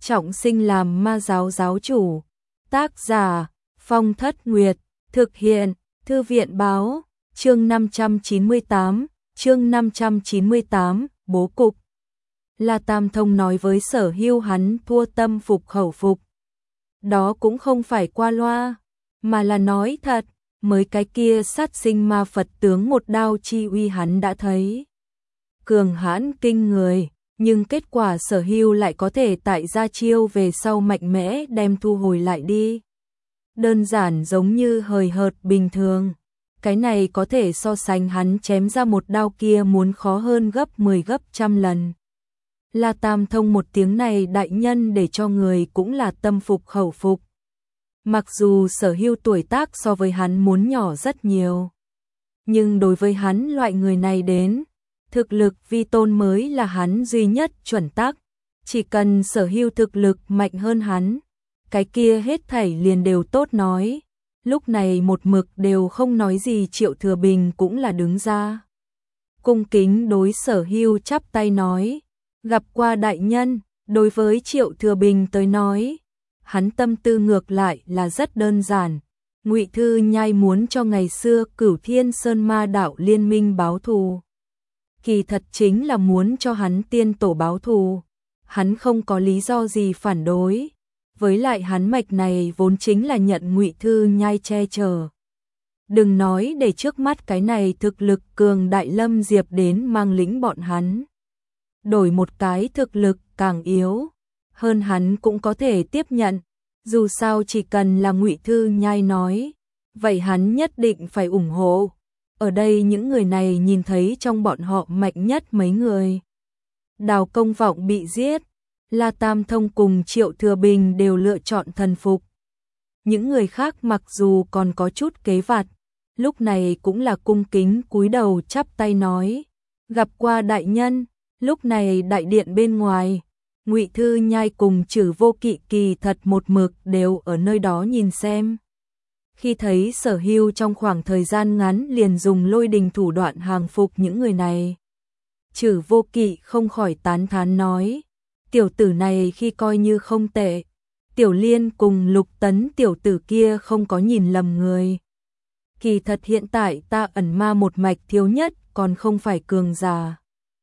trọng sinh làm ma giáo giáo chủ. Tác giả Phong Thất Nguyệt, thực hiện Thư viện báo, chương 598, bố cục. La Tam Thông nói với Sở Hưu hắn thua tâm phục khẩu phục. Đó cũng không phải qua loa, mà là nói thật, mới cái kia sát sinh ma Phật tướng một đao chi uy hắn đã thấy. Cường hãn kinh người, nhưng kết quả Sở Hưu lại có thể tại ra chiêu về sau mạnh mẽ đem thu hồi lại đi. Đơn giản giống như hời hợt bình thường. Cái này có thể so sánh hắn chém ra một đao kia muốn khó hơn gấp 10 gấp trăm lần. La Tam Thông một tiếng này đại nhân để cho người cũng là tâm phục khẩu phục. Mặc dù Sở Hưu tuổi tác so với hắn muốn nhỏ rất nhiều, nhưng đối với hắn loại người này đến, thực lực vi tôn mới là hắn duy nhất chuẩn tắc. Chỉ cần Sở Hưu thực lực mạnh hơn hắn, cái kia hết thảy liền đều tốt nói. Lúc này một mực đều không nói gì Triệu Thừa Bình cũng là đứng ra. Cung kính đối Sở Hưu chắp tay nói, gặp qua đại nhân. Đối với Triệu Thừa Bình tới nói, hắn tâm tư ngược lại là rất đơn giản. Ngụy Thư Nhai muốn cho ngày xưa Cửu Thiên Sơn Ma Đạo Liên Minh báo thù. Kỳ thật chính là muốn cho hắn tiên tổ báo thù. Hắn không có lý do gì phản đối. Với lại hắn mạch này vốn chính là nhận Ngụy Thư Nhai che chở. Đừng nói để trước mắt cái này thực lực cường đại Lâm Diệp đến mang lĩnh bọn hắn. Đổi một cái thực lực càng yếu hơn hắn cũng có thể tiếp nhận. Dù sao chỉ cần là Ngụy Thư Nhai nói, vậy hắn nhất định phải ủng hộ. Ở đây những người này nhìn thấy trong bọn họ mạnh nhất mấy người. Đào Công Vọng bị giết, La Tam Thông cùng Triệu Thừa Bình đều lựa chọn thần phục. Những người khác mặc dù còn có chút kế vặt, lúc này cũng là cung kính cúi đầu chắp tay nói, gặp qua đại nhân. Lúc này đại điện bên ngoài, Ngụy Thư Nhai cùng Trử Vô Kỵ kỳ thật một mực đều ở nơi đó nhìn xem. Khi thấy Sở Hưu trong khoảng thời gian ngắn liền dùng lôi đình thủ đoạn hàng phục những người này, Trử Vô Kỵ không khỏi tán thán nói, tiểu tử này khi coi như không tệ. Tiểu Liên cùng Lục Tấn tiểu tử kia không có nhìn lầm người. Kỳ thật hiện tại ta ẩn ma một mạch thiếu nhất còn không phải cường giả,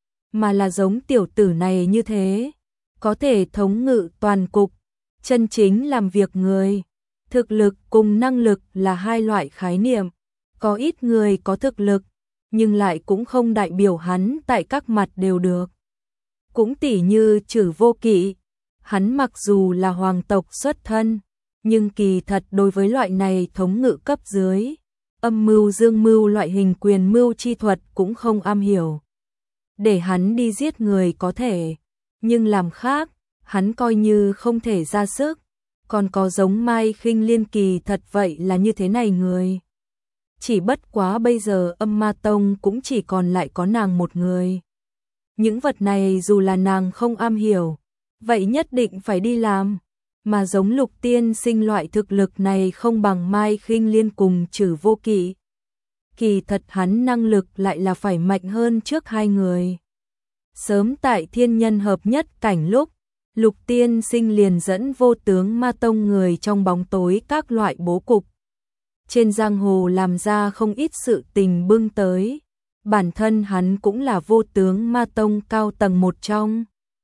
mà là giống tiểu tử này như thế, có thể thống ngự toàn cục, chân chính làm việc người. Thực lực cùng năng lực là hai loại khái niệm, có ít người có thực lực, nhưng lại cũng không đại biểu hắn tại các mặt đều được. Cũng tỉ như Trử Vô Kỵ, hắn mặc dù là hoàng tộc xuất thân, nhưng kỳ thật đối với loại này thống ngự cấp dưới, âm mưu dương mưu loại hình quyền mưu chi thuật cũng không am hiểu. Để hắn đi giết người có thể, nhưng làm khác, hắn coi như không thể ra sức. Còn có giống Mai Khinh Liên kỳ thật vậy là như thế này người. Chỉ bất quá bây giờ Âm Ma Tông cũng chỉ còn lại có nàng một người. Những vật này dù là nàng không am hiểu, vậy nhất định phải đi làm. Mà giống Lục Tiên Sinh loại thực lực này không bằng Mai Khinh Liên cùng Trử Vô Kỵ. Kỳ thật hắn năng lực lại là phải mạnh hơn trước hai người. Sớm tại thiên nhân hợp nhất cảnh lúc, Lục Tiên Sinh liền dẫn Vô Tướng Ma Tông người trong bóng tối các loại bố cục. Trên giang hồ làm ra không ít sự tình bưng tới. Bản thân hắn cũng là Vô Tướng Ma Tông cao tầng một trong.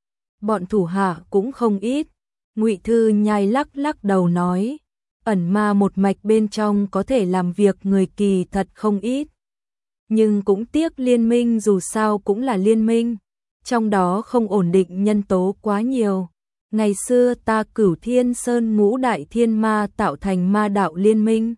Bọn thủ hạ cũng không ít. Ngụy Thư Nhai lắc lắc đầu nói, ẩn ma một mạch bên trong có thể làm việc người kỳ thật không ít. Nhưng cũng tiếc liên minh dù sao cũng là liên minh. Trong đó không ổn định nhân tố quá nhiều. Ngày xưa ta Cửu Thiên Sơn ngũ đại thiên ma tạo thành ma đạo liên minh.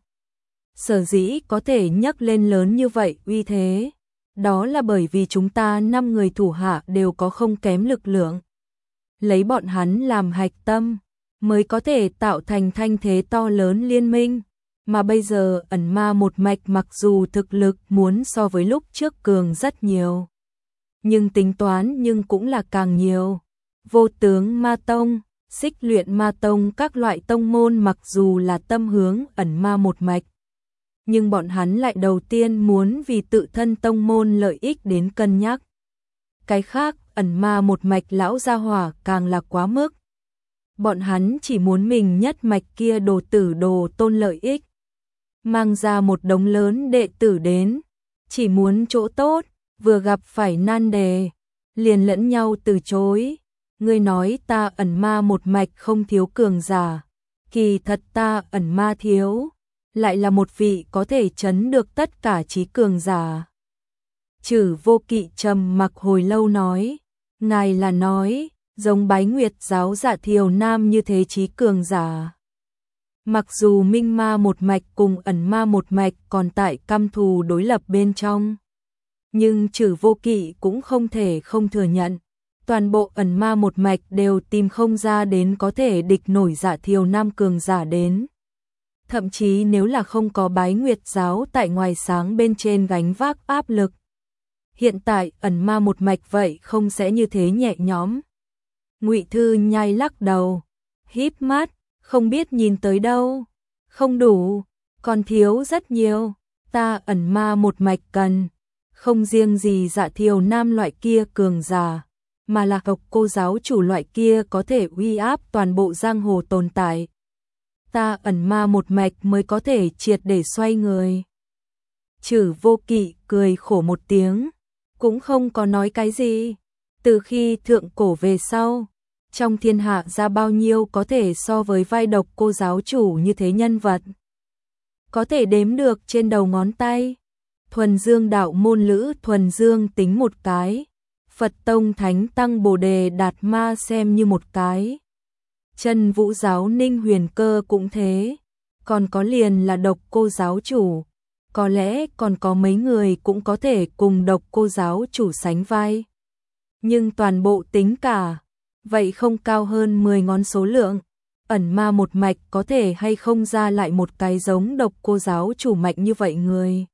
Sở dĩ có thể nhắc lên lớn như vậy uy thế, đó là bởi vì chúng ta 5 người thủ hạ đều có không kém lực lượng. Lấy bọn hắn làm hạch tâm, mới có thể tạo thành thanh thế to lớn liên minh. Mà bây giờ ẩn ma một mạch mặc dù thực lực muốn so với lúc trước cường rất nhiều, nhưng tính toán nhưng cũng là càng nhiều. Vô Tướng Ma Tông, Xích Luyện Ma Tông các loại tông môn mặc dù là tâm hướng ẩn ma một mạch, nhưng bọn hắn lại đầu tiên muốn vì tự thân tông môn lợi ích đến cân nhắc. Cái khác, ẩn ma một mạch lão gia hỏa càng là quá mức. bọn hắn chỉ muốn mình nhất mạch kia đồ tử đồ tôn lợi ích. Mang ra một đống lớn đệ tử đến, chỉ muốn chỗ tốt, vừa gặp phải nan đề, liền lẫn nhau từ chối. Ngươi nói ta ẩn ma một mạch không thiếu cường giả, kỳ thật ta ẩn ma thiếu, lại là một vị có thể chấn được tất cả trí cường giả. Chử Vô Kỵ trầm mặc hồi lâu nói, ngài là nói, giống Bái Nguyệt giáo Dạ Thiều Nam như thế trí cường giả. Mặc dù minh ma một mạch cùng ẩn ma một mạch còn tại căm thù đối lập bên trong, nhưng Chử Vô Kỵ cũng không thể không thừa nhận, toàn bộ ẩn ma một mạch đều tìm không ra đến có thể địch nổi Dạ Thiều Nam cường giả đến. Thậm chí nếu là không có Bái Nguyệt giáo tại ngoài sáng bên trên gánh vác áp lực, hiện tại ẩn ma một mạch vậy không sẽ như thế nhẹ nhõm. Ngụy Thư Nhai lắc đầu, híp mắt, không biết nhìn tới đâu, không đủ, còn thiếu rất nhiều, ta ẩn ma một mạch cần, không riêng gì Dạ Thiều Nam loại kia cường giả, mà là Độc Cô giáo chủ loại kia có thể uy áp toàn bộ giang hồ tồn tại. Ta ẩn ma một mạch mới có thể triệt để xoay người. Chử Vô Kỵ cười khổ một tiếng, cũng không có nói cái gì. Từ khi thượng cổ về sau, trong thiên hạ ra bao nhiêu có thể so với vai Độc Cô giáo chủ như thế nhân vật, có thể đếm được trên đầu ngón tay. Thuần Dương đạo môn Lữ Thuần Dương tính một cái, Phật tông Thánh tăng Bồ Đề Đạt Ma xem như một cái, Chân Vũ giáo Ninh Huyền Cơ cũng thế, còn có liền là Độc Cô giáo chủ, có lẽ còn có mấy người cũng có thể cùng Độc Cô giáo chủ sánh vai. Nhưng toàn bộ tính cả, vậy không cao hơn 10 ngón số lượng. Ẩn ma một mạch có thể hay không ra lại một cái giống Độc Cô giáo chủ mạnh như vậy người.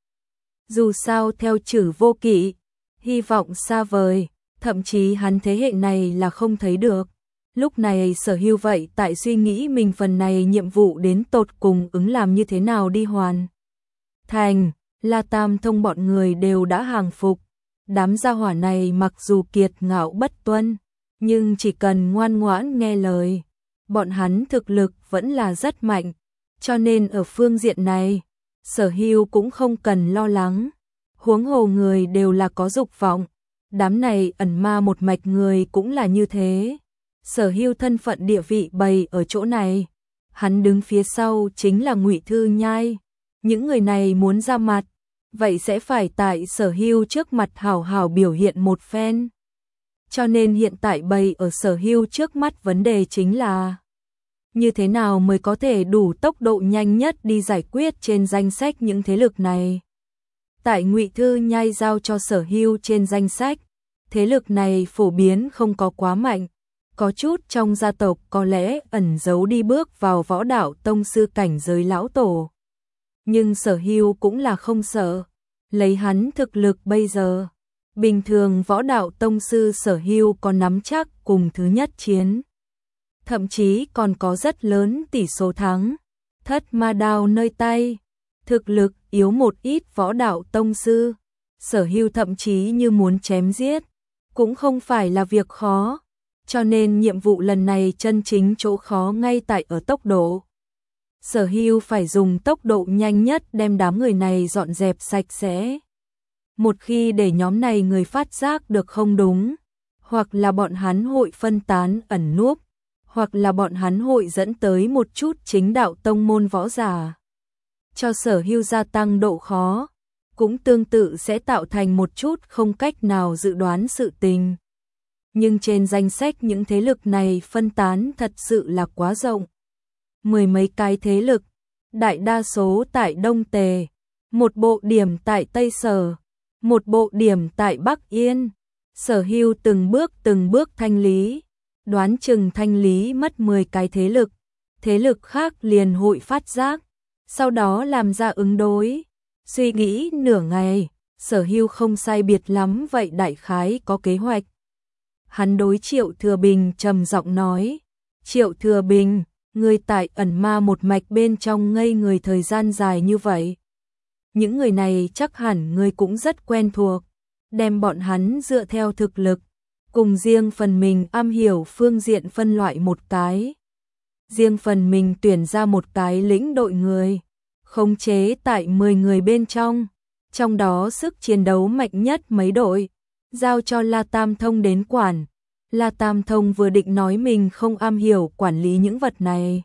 Dù sao theo Chử Vô Kỵ, hy vọng xa vời, thậm chí hắn thế hệ này là không thấy được. Lúc này Sở Hưu vậy tại suy nghĩ mình phần này nhiệm vụ đến tột cùng ứng làm như thế nào đi hoàn thành. La Tam Thông bọn người đều đã hàng phục. Đám gia hỏa này mặc dù kiệt ngạo bất tuân, nhưng chỉ cần ngoan ngoãn nghe lời, bọn hắn thực lực vẫn là rất mạnh. Cho nên ở phương diện này, Sở Hưu cũng không cần lo lắng. Huống hồ người đều là có dục vọng, đám này ẩn ma một mạch người cũng là như thế. Sở Hưu thân phận địa vị bày ở chỗ này, hắn đứng phía sau chính là Ngụy Thư Nhai. Những người này muốn ra mặt, vậy sẽ phải tại Sở Hưu trước mặt hảo hảo biểu hiện một phen. Cho nên hiện tại bày ở Sở Hưu trước mắt vấn đề chính là như thế nào mới có thể đủ tốc độ nhanh nhất đi giải quyết trên danh sách những thế lực này. Tại Ngụy Thư Nhai giao cho Sở Hưu trên danh sách, thế lực này phổ biến không có quá mạnh, có chút trong gia tộc có lẽ ẩn giấu đi bước vào võ đạo tông sư cảnh giới lão tổ. Nhưng Sở Hưu cũng là không sợ, lấy hắn thực lực bây giờ, bình thường võ đạo tông sư Sở Hưu có nắm chắc cùng thứ nhất chiến. Thậm chí còn có rất lớn tỷ số thắng. Thất ma đao nơi tay, thực lực yếu một ít võ đạo tông sư, Sở Hưu thậm chí như muốn chém giết, cũng không phải là việc khó. Cho nên nhiệm vụ lần này chân chính chỗ khó ngay tại ở tốc độ. Sở Hưu phải dùng tốc độ nhanh nhất đem đám người này dọn dẹp sạch sẽ. Một khi để nhóm này người phát giác được không đúng, hoặc là bọn hắn hội phân tán ẩn núp, hoặc là bọn hắn hội dẫn tới một chút chính đạo tông môn võ giả, cho Sở Hưu gia tăng độ khó, cũng tương tự sẽ tạo thành một chút không cách nào dự đoán sự tình. Nhưng trên danh sách những thế lực này phân tán thật sự là quá rộng. 10 mấy cái thế lực, đại đa số tại Đông Tề, một bộ điểm tại Tây Sở, một bộ điểm tại Bắc Yên. Sở Hưu từng bước thanh lý, đoán chừng thanh lý mất 10 cái thế lực khác liền hội phát giác, sau đó làm ra ứng đối. Suy nghĩ nửa ngày, Sở Hưu không sai biệt lắm vậy đại khái có kế hoạch. Hắn đối Triệu Thừa Bình trầm giọng nói, Triệu Thừa Bình, người tại ẩn ma một mạch bên trong ngây người thời gian dài như vậy. Những người này chắc hẳn người cũng rất quen thuộc, đem bọn hắn dựa theo thực lực, cùng riêng phần mình am hiểu phương diện phân loại một cái, riêng phần mình tuyển ra một cái lĩnh đội người, khống chế tại 10 người bên trong đó sức chiến đấu mạnh nhất mấy đội, giao cho La Tam Thông đến quản. La Tam Thông vừa định nói mình không am hiểu quản lý những vật này.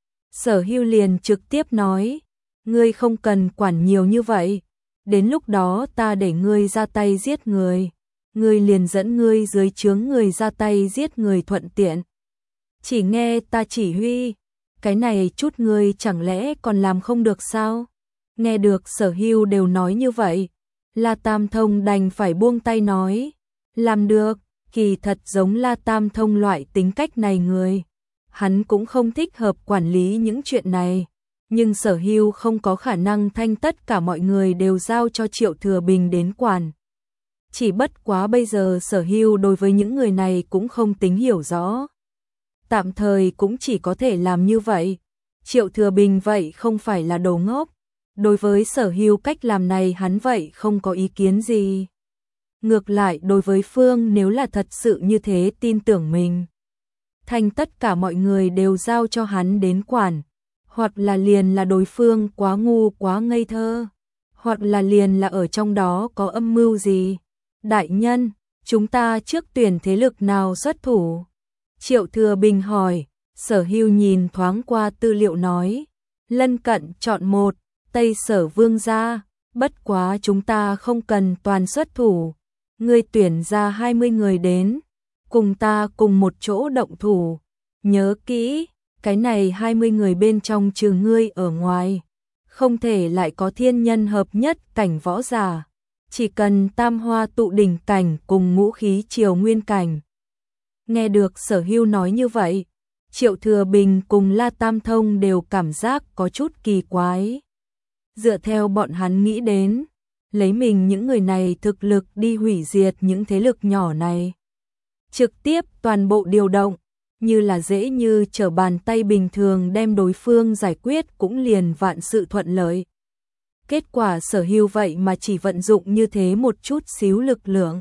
Sở Hưu liền trực tiếp nói, ngươi không cần quản nhiều như vậy, đến lúc đó ta để ngươi ra tay giết người, ngươi liền dẫn ngươi dưới trướng người ra tay giết người thuận tiện. Chỉ nghe ta chỉ huy, cái này chút ngươi chẳng lẽ còn làm không được sao? Nghe được Sở Hưu đều nói như vậy, La Tam Thông đành phải buông tay nói, làm được. Kỳ thật giống La Tam Thông loại tính cách này người, hắn cũng không thích hợp quản lý những chuyện này, nhưng Sở Hưu không có khả năng thanh tất cả mọi người đều giao cho Triệu Thừa Bình đến quản. Chỉ bất quá bây giờ Sở Hưu đối với những người này cũng không tính hiểu rõ. Tạm thời cũng chỉ có thể làm như vậy. Triệu Thừa Bình vậy không phải là đồ ngốc, đối với Sở Hưu cách làm này hắn vậy không có ý kiến gì. Ngược lại đối với Phương nếu là thật sự như thế tin tưởng mình, thành tất cả mọi người đều giao cho hắn đến quản, hoặc là liền là đối phương quá ngu quá ngây thơ, hoặc là liền là ở trong đó có âm mưu gì. Đại nhân, chúng ta trước tuyển thế lực nào xuất thủ? Triệu Thừa Bình hỏi. Sở Hưu nhìn thoáng qua tư liệu nói, lân cận chọn một, Tây Sở Vương gia, bất quá chúng ta không cần toàn xuất thủ. Ngươi tuyển ra 20 người đến, cùng ta cùng một chỗ động thủ. Nhớ kỹ, cái này 20 người bên trong trừ ngươi ở ngoài, không thể lại có thiên nhân hợp nhất cảnh võ giả, chỉ cần tam hoa tụ đỉnh cảnh cùng ngũ khí triều nguyên cảnh. Nghe được Sở Hưu nói như vậy, Triệu Thừa Bình cùng La Tam Thông đều cảm giác có chút kỳ quái. Dựa theo bọn hắn nghĩ đến, lấy mình những người này thực lực đi hủy diệt những thế lực nhỏ này. Trực tiếp toàn bộ điều động, như là dễ như trở bàn tay bình thường đem đối phương giải quyết cũng liền vạn sự thuận lợi. Kết quả Sở Hưu vậy mà chỉ vận dụng như thế một chút xíu lực lượng.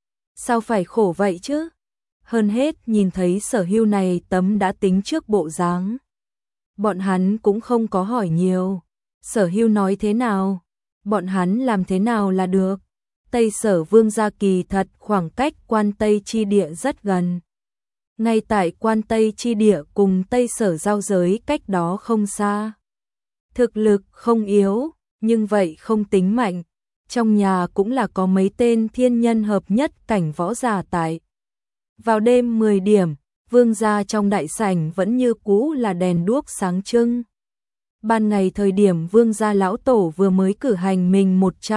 Sao phải khổ vậy chứ? Hơn hết nhìn thấy Sở Hưu này tấm đã tính trước bộ dáng. Bọn hắn cũng không có hỏi nhiều. Sở Hưu nói thế nào? Bọn hắn làm thế nào là được. Tây Sở Vương gia kỳ thật khoảng cách Quan Tây chi địa rất gần. Ngay tại Quan Tây chi địa cùng Tây Sở giao giới cách đó không xa. Thực lực không yếu, nhưng vậy không tính mạnh. Trong nhà cũng là có mấy tên thiên nhân hợp nhất cảnh võ giả tại. Vào đêm 10 điểm, Vương gia trong đại sảnh vẫn như cũ là đèn đuốc sáng trưng. Ban ngày thời điểm Vương gia lão tổ vừa mới cử hành mình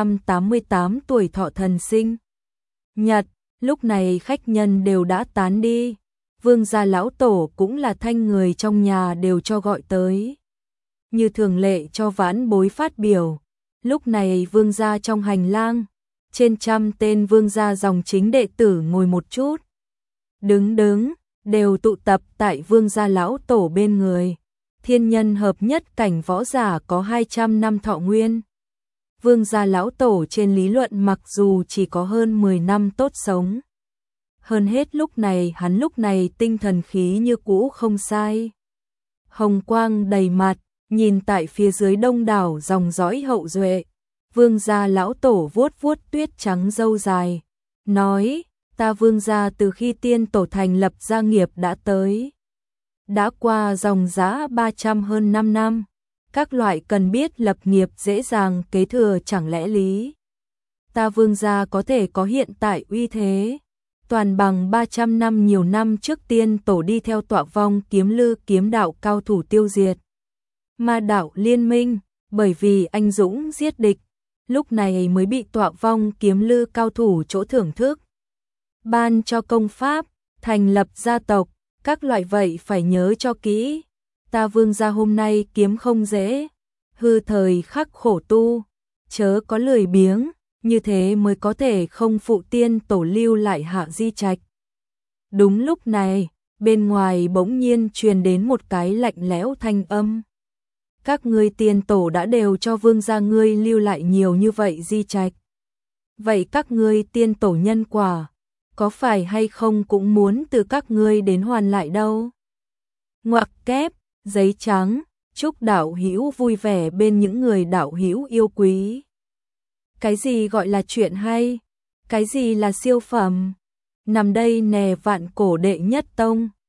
188 tuổi thọ thần sinh nhật, lúc này khách nhân đều đã tán đi. Vương gia lão tổ cũng là thanh người trong nhà đều cho gọi tới. Như thường lệ cho vãn bối phát biểu, lúc này Vương gia trong hành lang, trên 100 tên Vương gia dòng chính đệ tử ngồi một chút. Đứng đều tụ tập tại Vương gia lão tổ bên người. Thiên nhân hợp nhất cảnh võ giả có 200 năm thọ nguyên. Vương gia lão tổ trên lý luận mặc dù chỉ có hơn 10 năm tốt sống. Hơn hết hắn lúc này tinh thần khí như cũ không sai. Hồng quang đầy mặt, nhìn tại phía dưới đông đảo dòng dõi hậu duệ. Vương gia lão tổ vuốt vuốt tuyết trắng râu dài. Nói, ta Vương gia từ khi tiên tổ thành lập gia nghiệp đã tới. Đã qua dòng dã 300 hơn 5 năm, các loại cần biết lập nghiệp dễ dàng kế thừa chẳng lẽ lý. Ta Vương gia có thể có hiện tại uy thế, toàn bằng 300 năm nhiều năm trước tiên tổ đi theo tọa vong kiếm lư kiếm đạo cao thủ tiêu diệt. Ma đạo liên minh, bởi vì anh dũng giết địch, lúc này mới bị tọa vong kiếm lư cao thủ chỗ thưởng thức. Ban cho công pháp, thành lập gia tộc. Các loại vậy phải nhớ cho kỹ. Ta Vương gia hôm nay kiếm không dễ, hư thời khắc khổ tu, chớ có lười biếng, như thế mới có thể không phụ tiên tổ lưu lại hạ di trạch. Đúng lúc này, bên ngoài bỗng nhiên truyền đến một cái lạnh lẽo thanh âm. Các ngươi tiên tổ đã đều cho Vương gia ngươi lưu lại nhiều như vậy di trạch. Vậy các ngươi tiên tổ nhân quả, có phải hay không cũng muốn từ các ngươi đến hoàn lại đâu. Ngoặc kép, giấy trắng, chúc đạo hữu vui vẻ bên những người đạo hữu yêu quý. Cái gì gọi là chuyện hay? Cái gì là siêu phẩm? Nằm đây nè vạn cổ đệ nhất tông.